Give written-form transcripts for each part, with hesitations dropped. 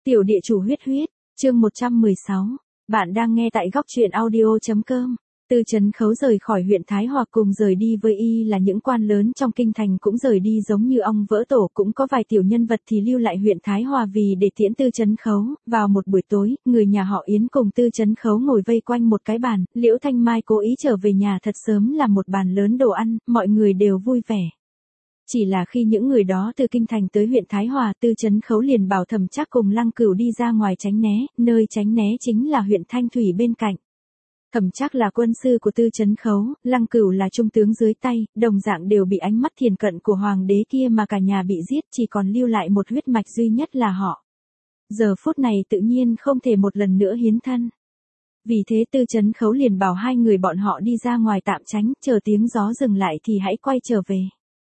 Tiểu địa chủ huyết huyết, chương 116. Bạn đang nghe tại góc truyện audio.com. Tư Trấn Khấu rời khỏi huyện Thái Hòa cùng rời đi với y là những quan lớn trong kinh thành cũng rời đi giống như ong vỡ tổ, cũng có vài tiểu nhân vật thì lưu lại huyện Thái Hòa vì để tiễn Tư Trấn Khấu. Vào một buổi tối, người nhà họ Yến cùng Tư Trấn Khấu ngồi vây quanh một cái bàn, Liễu Thanh Mai cố ý trở về nhà thật sớm làm một bàn lớn đồ ăn, mọi người đều vui vẻ. Chỉ là khi những người đó từ kinh thành tới huyện Thái Hòa, Tư Trấn Khấu liền bảo Thẩm Trác cùng Lăng Cửu đi ra ngoài tránh né, nơi tránh né chính là huyện Thanh Thủy bên cạnh. Thẩm Trác là quân sư của Tư Trấn Khấu, Lăng Cửu là trung tướng dưới tay, đồng dạng đều bị ánh mắt thiền cận của hoàng đế kia mà cả nhà bị giết, chỉ còn lưu lại một huyết mạch duy nhất là họ. Giờ phút này tự nhiên không thể một lần nữa hiến thân. Vì thế Tư Trấn Khấu liền bảo hai người bọn họ đi ra ngoài tạm tránh, chờ tiếng gió dừng lại thì hãy quay trở về.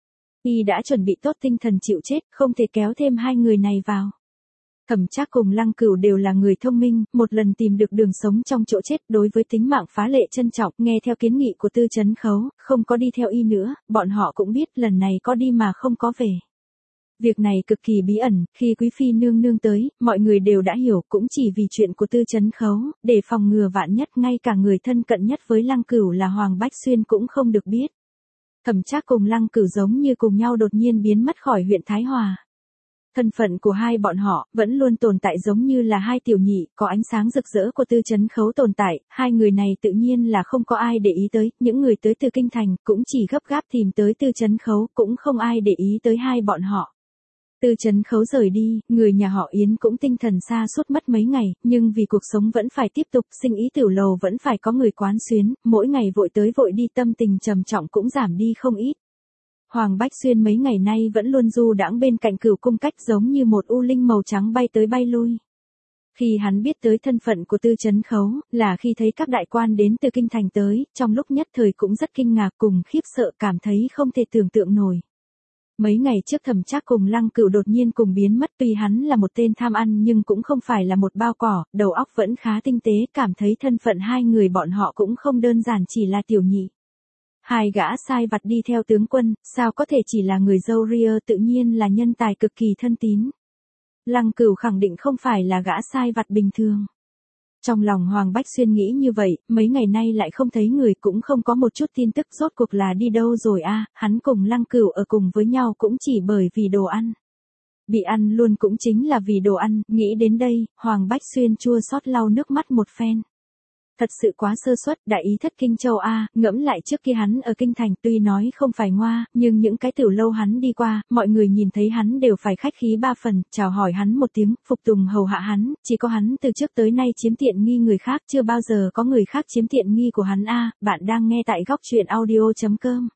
Y đã chuẩn bị tốt tinh thần chịu chết, không thể kéo thêm hai người này vào. Thẩm Trác cùng Lăng Cửu đều là người thông minh, một lần tìm được đường sống trong chỗ chết, đối với tính mạng phá lệ trân trọng, nghe theo kiến nghị của Tư Trấn Khấu, không có đi theo y nữa, bọn họ cũng biết lần này có đi mà không có về. Việc này cực kỳ bí ẩn, khi Quý Phi nương nương tới, mọi người đều đã hiểu, cũng chỉ vì chuyện của Tư Trấn Khấu, để phòng ngừa vạn nhất, ngay cả người thân cận nhất với Lăng Cửu là Hoàng Bách Xuyên cũng không được biết. Thẩm Trác cùng Lăng Cửu giống như cùng nhau đột nhiên biến mất khỏi huyện Thái Hòa. Thân phận của hai bọn họ vẫn luôn tồn tại giống như là hai tiểu nhị, có ánh sáng rực rỡ của Tư Trấn Khấu tồn tại, hai người này tự nhiên là không có ai để ý tới, những người tới từ kinh thành cũng chỉ gấp gáp tìm tới Tư Trấn Khấu, cũng không ai để ý tới hai bọn họ. Tư Trấn Khấu rời đi, người nhà họ Yến cũng tinh thần sa sút mất mấy ngày, nhưng vì cuộc sống vẫn phải tiếp tục, sinh ý tiểu lầu vẫn phải có người quán xuyến, mỗi ngày vội tới vội đi, tâm tình trầm trọng cũng giảm đi không ít. Hoàng Bách Xuyên mấy ngày nay vẫn luôn du đãng bên cạnh Cửu Cung Cách giống như một u linh màu trắng bay tới bay lui. Khi hắn biết tới thân phận của Tư Trấn Khấu, là khi thấy các đại quan đến từ kinh thành tới, trong lúc nhất thời cũng rất kinh ngạc cùng khiếp sợ, cảm thấy không thể tưởng tượng nổi. Mấy ngày trước Thẩm Trác cùng Lăng Cửu đột nhiên cùng biến mất, tuy hắn là một tên tham ăn nhưng cũng không phải là một bao cỏ, đầu óc vẫn khá tinh tế, cảm thấy thân phận hai người bọn họ cũng không đơn giản chỉ là tiểu nhị. Hai gã sai vặt đi theo tướng quân, sao có thể chỉ là người dâu ria, tự nhiên là nhân tài cực kỳ thân tín. Lăng Cửu khẳng định không phải là gã sai vặt bình thường. Trong lòng Hoàng Bách Xuyên nghĩ như vậy, mấy ngày nay lại không thấy người, cũng không có một chút tin tức, rốt cuộc là đi đâu rồi a? Hắn cùng Lăng Cửu ở cùng với nhau cũng chỉ bởi vì đồ ăn. Bị ăn luôn cũng chính là vì đồ ăn, nghĩ đến đây, Hoàng Bách Xuyên chua xót lau nước mắt một phen. Thật sự quá sơ suất, đại ý thất Kinh Châu a, ngẫm lại trước kia hắn ở kinh thành tuy nói không phải ngoa, nhưng những cái tiểu lâu hắn đi qua, mọi người nhìn thấy hắn đều phải khách khí ba phần, chào hỏi hắn một tiếng, phục tùng hầu hạ hắn, chỉ có hắn từ trước tới nay chiếm tiện nghi người khác, chưa bao giờ có người khác chiếm tiện nghi của hắn a. Bạn đang nghe tại góc truyện audio.com.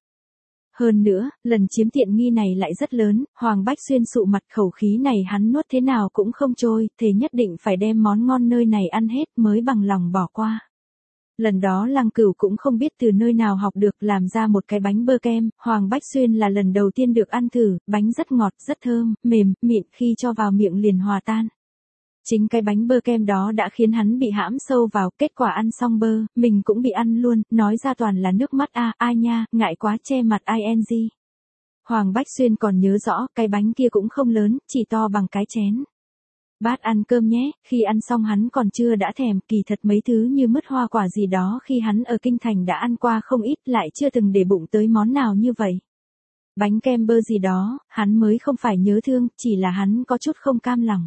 Hơn nữa, lần chiếm tiện nghi này lại rất lớn, Hoàng Bách Xuyên sụ mặt, khẩu khí này hắn nuốt thế nào cũng không trôi, thế nhất định phải đem món ngon nơi này ăn hết mới bằng lòng bỏ qua. Lần đó Lăng Cửu cũng không biết từ nơi nào học được làm ra một cái bánh bơ kem, Hoàng Bách Xuyên là lần đầu tiên được ăn thử, bánh rất ngọt, rất thơm, mềm, mịn, khi cho vào miệng liền hòa tan. Chính cái bánh bơ kem đó đã khiến hắn bị hãm sâu vào, kết quả ăn xong bơ, mình cũng bị ăn luôn, nói ra toàn là nước mắt a, ai nha, ngại quá che mặt ing. Hoàng Bách Xuyên còn nhớ rõ, cái bánh kia cũng không lớn, chỉ to bằng cái chén. Bát ăn cơm nhé, khi ăn xong hắn còn chưa đã thèm, kỳ thật mấy thứ như mứt hoa quả gì đó khi hắn ở kinh thành đã ăn qua không ít, lại chưa từng để bụng tới món nào như vậy. Bánh kem bơ gì đó, hắn mới không phải nhớ thương, chỉ là hắn có chút không cam lòng.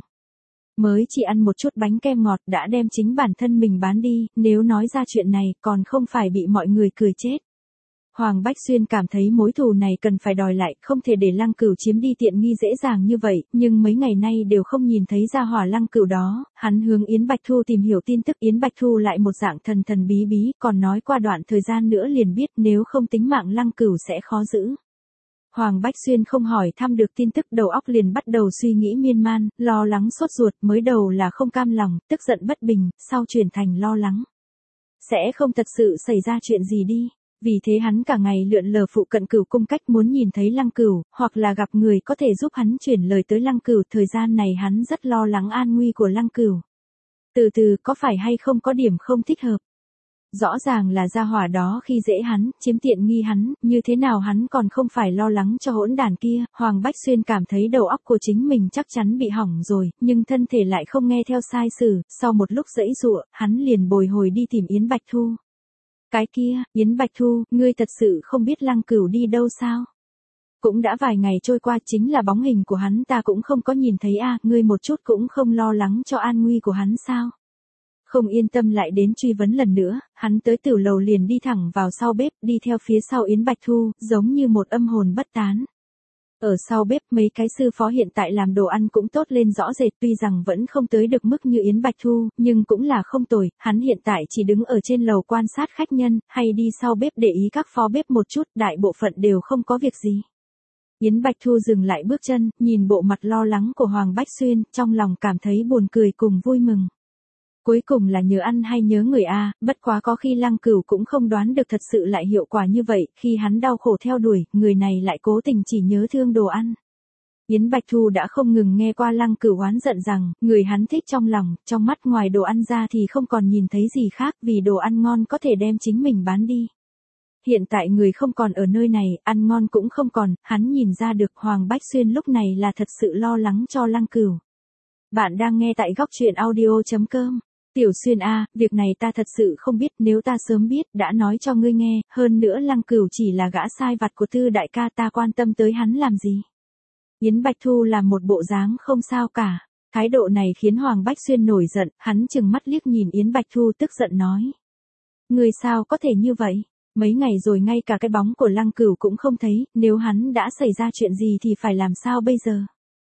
Mới chỉ ăn một chút bánh kem ngọt đã đem chính bản thân mình bán đi, nếu nói ra chuyện này còn không phải bị mọi người cười chết. Hoàng Bách Xuyên cảm thấy mối thù này cần phải đòi lại, không thể để Lăng Cửu chiếm đi tiện nghi dễ dàng như vậy, nhưng mấy ngày nay đều không nhìn thấy ra hỏa Lăng Cửu đó, hắn hướng Yến Bạch Thu tìm hiểu tin tức, Yến Bạch Thu lại một dạng thần thần bí bí, còn nói qua đoạn thời gian nữa liền biết, nếu không tính mạng Lăng Cửu sẽ khó giữ. Hoàng Bách Xuyên không hỏi thăm được tin tức, đầu óc liền bắt đầu suy nghĩ miên man, lo lắng sốt ruột, mới đầu là không cam lòng, tức giận bất bình, sau chuyển thành lo lắng. Sẽ không thật sự xảy ra chuyện gì đi. Vì thế hắn cả ngày lượn lờ phụ cận Cửu Cung Cách muốn nhìn thấy Lăng Cửu, hoặc là gặp người có thể giúp hắn chuyển lời tới Lăng Cửu, thời gian này hắn rất lo lắng an nguy của Lăng Cửu. Từ từ có phải hay không có điểm không thích hợp. Rõ ràng là gia hỏa đó khi dễ hắn, chiếm tiện nghi hắn, như thế nào hắn còn không phải lo lắng cho hỗn đàn kia. Hoàng Bách Xuyên cảm thấy đầu óc của chính mình chắc chắn bị hỏng rồi, nhưng thân thể lại không nghe theo sai sử. Sau một lúc giãy giụa, hắn liền bồi hồi đi tìm Yến Bạch Thu. Cái kia, Yến Bạch Thu, ngươi thật sự không biết Lăng Cửu đi đâu sao? Cũng đã vài ngày trôi qua, chính là bóng hình của hắn ta cũng không có nhìn thấy a, ngươi một chút cũng không lo lắng cho an nguy của hắn sao? Không yên tâm lại đến truy vấn lần nữa, hắn tới tiểu lầu liền đi thẳng vào sau bếp, đi theo phía sau Yến Bạch Thu, giống như một âm hồn bất tán. Ở sau bếp mấy cái sư phó hiện tại làm đồ ăn cũng tốt lên rõ rệt, tuy rằng vẫn không tới được mức như Yến Bạch Thu, nhưng cũng là không tồi. Hắn hiện tại chỉ đứng ở trên lầu quan sát khách nhân, hay đi sau bếp để ý các phó bếp một chút, đại bộ phận đều không có việc gì. Yến Bạch Thu dừng lại bước chân, nhìn bộ mặt lo lắng của Hoàng Bách Xuyên, trong lòng cảm thấy buồn cười cùng vui mừng. Cuối cùng là nhớ ăn hay nhớ người a, bất quá có khi Lăng Cửu cũng không đoán được thật sự lại hiệu quả như vậy, khi hắn đau khổ theo đuổi, người này lại cố tình chỉ nhớ thương đồ ăn. Yến Bạch Thu đã không ngừng nghe qua Lăng Cửu oán giận rằng, người hắn thích trong lòng, trong mắt ngoài đồ ăn ra thì không còn nhìn thấy gì khác, vì đồ ăn ngon có thể đem chính mình bán đi. Hiện tại người không còn ở nơi này, ăn ngon cũng không còn, hắn nhìn ra được Hoàng Bách Xuyên lúc này là thật sự lo lắng cho Lăng Cửu. Bạn đang nghe tại góc truyện audio.com. Tiểu Xuyên a, việc này ta thật sự không biết, nếu ta sớm biết, đã nói cho ngươi nghe, hơn nữa Lăng Cửu chỉ là gã sai vặt của Tư đại ca, ta quan tâm tới hắn làm gì. Yến Bạch Thu làm một bộ dáng không sao cả, thái độ này khiến Hoàng Bách Xuyên nổi giận, hắn chừng mắt liếc nhìn Yến Bạch Thu tức giận nói. Ngươi sao có thể như vậy, mấy ngày rồi ngay cả cái bóng của Lăng Cửu cũng không thấy, nếu hắn đã xảy ra chuyện gì thì phải làm sao bây giờ.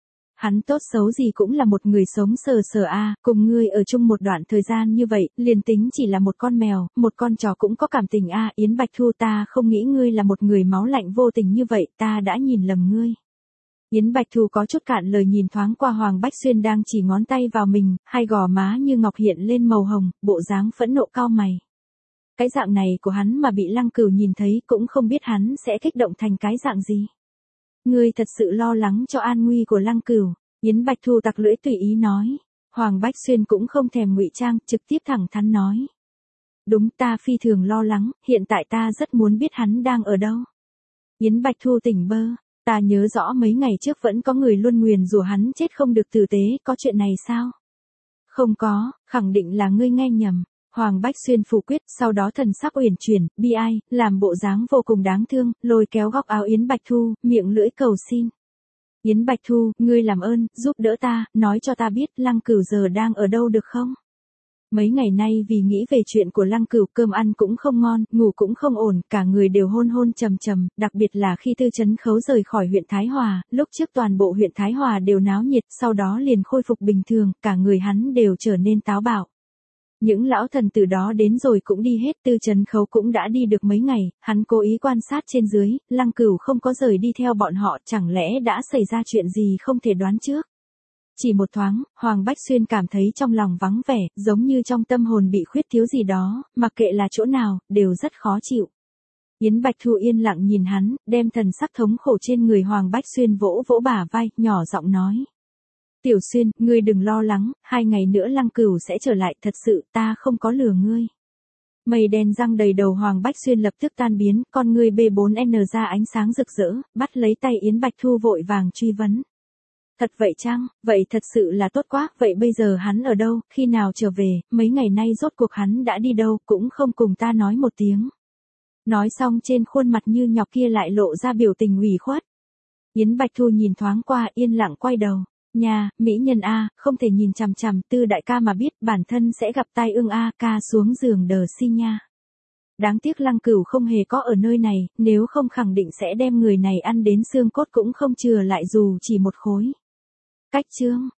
Hắn tốt xấu gì cũng là một người sống sờ sờ a, cùng ngươi ở chung một đoạn thời gian như vậy, liền tính chỉ là một con mèo, một con chó cũng có cảm tình a. Yến Bạch Thu, ta không nghĩ ngươi là một người máu lạnh vô tình như vậy, ta đã nhìn lầm ngươi. Yến Bạch Thu có chút cạn lời, nhìn thoáng qua Hoàng Bách Xuyên đang chỉ ngón tay vào mình, hai gò má như ngọc hiện lên màu hồng, bộ dáng phẫn nộ cau mày. Cái dạng này của hắn mà bị Lăng Cửu nhìn thấy, cũng không biết hắn sẽ kích động thành cái dạng gì. Ngươi thật sự lo lắng cho an nguy của Lăng Cửu. Yến Bạch Thu tặc lưỡi tùy ý nói. Hoàng Bách Xuyên cũng không thèm ngụy trang, trực tiếp thẳng thắn nói. Đúng, ta phi thường lo lắng, hiện tại ta rất muốn biết hắn đang ở đâu. Yến Bạch Thu tỉnh bơ, ta nhớ rõ mấy ngày trước vẫn có người luôn nguyền rủa hắn chết không được tử tế, có chuyện này sao? Không có, khẳng định là ngươi nghe nhầm. Hoàng Bách Xuyên phủ quyết, sau đó thần sắc uyển chuyển, bi ai, làm bộ dáng vô cùng đáng thương, lôi kéo góc áo Yến Bạch Thu, miệng lưỡi cầu xin. Yến Bạch Thu, ngươi làm ơn, giúp đỡ ta, nói cho ta biết Lăng Cửu giờ đang ở đâu được không? Mấy ngày nay vì nghĩ về chuyện của Lăng Cửu, cơm ăn cũng không ngon, ngủ cũng không ổn, cả người đều hôn hôn trầm trầm, đặc biệt là khi Tư Chấn Khấu rời khỏi huyện Thái Hòa, lúc trước toàn bộ huyện Thái Hòa đều náo nhiệt, sau đó liền khôi phục bình thường, cả người hắn đều trở nên táo bạo. Những lão thần từ đó đến rồi cũng đi hết, Tư Chấn Khấu cũng đã đi được mấy ngày, hắn cố ý quan sát trên dưới, Lăng Cửu không có rời đi theo bọn họ, chẳng lẽ đã xảy ra chuyện gì không thể đoán trước. Chỉ một thoáng, Hoàng Bách Xuyên cảm thấy trong lòng vắng vẻ, giống như trong tâm hồn bị khuyết thiếu gì đó, mặc kệ là chỗ nào, đều rất khó chịu. Yến Bạch Thu yên lặng nhìn hắn, đem thần sắc thống khổ trên người Hoàng Bách Xuyên vỗ vỗ bả vai, nhỏ giọng nói. Tiểu Xuyên, ngươi đừng lo lắng, 2 ngày nữa Lăng Cửu sẽ trở lại, thật sự, ta không có lừa ngươi. Mây đen răng đầy đầu Hoàng Bách Xuyên lập tức tan biến, con ngươi B4N ra ánh sáng rực rỡ, bắt lấy tay Yến Bạch Thu vội vàng truy vấn. Thật vậy chăng, vậy thật sự là tốt quá, vậy bây giờ hắn ở đâu, khi nào trở về, mấy ngày nay rốt cuộc hắn đã đi đâu, cũng không cùng ta nói một tiếng. Nói xong trên khuôn mặt như nhọc kia lại lộ ra biểu tình ủy khuất. Yến Bạch Thu nhìn thoáng qua, yên lặng quay đầu. Nhà, mỹ nhân a, không thể nhìn chằm chằm Tư đại ca mà biết bản thân sẽ gặp tai ương a, ca xuống giường đờ si nha. Đáng tiếc Lăng Cửu không hề có ở nơi này, nếu không khẳng định sẽ đem người này ăn đến xương cốt cũng không chừa lại dù chỉ một khối. Cách chương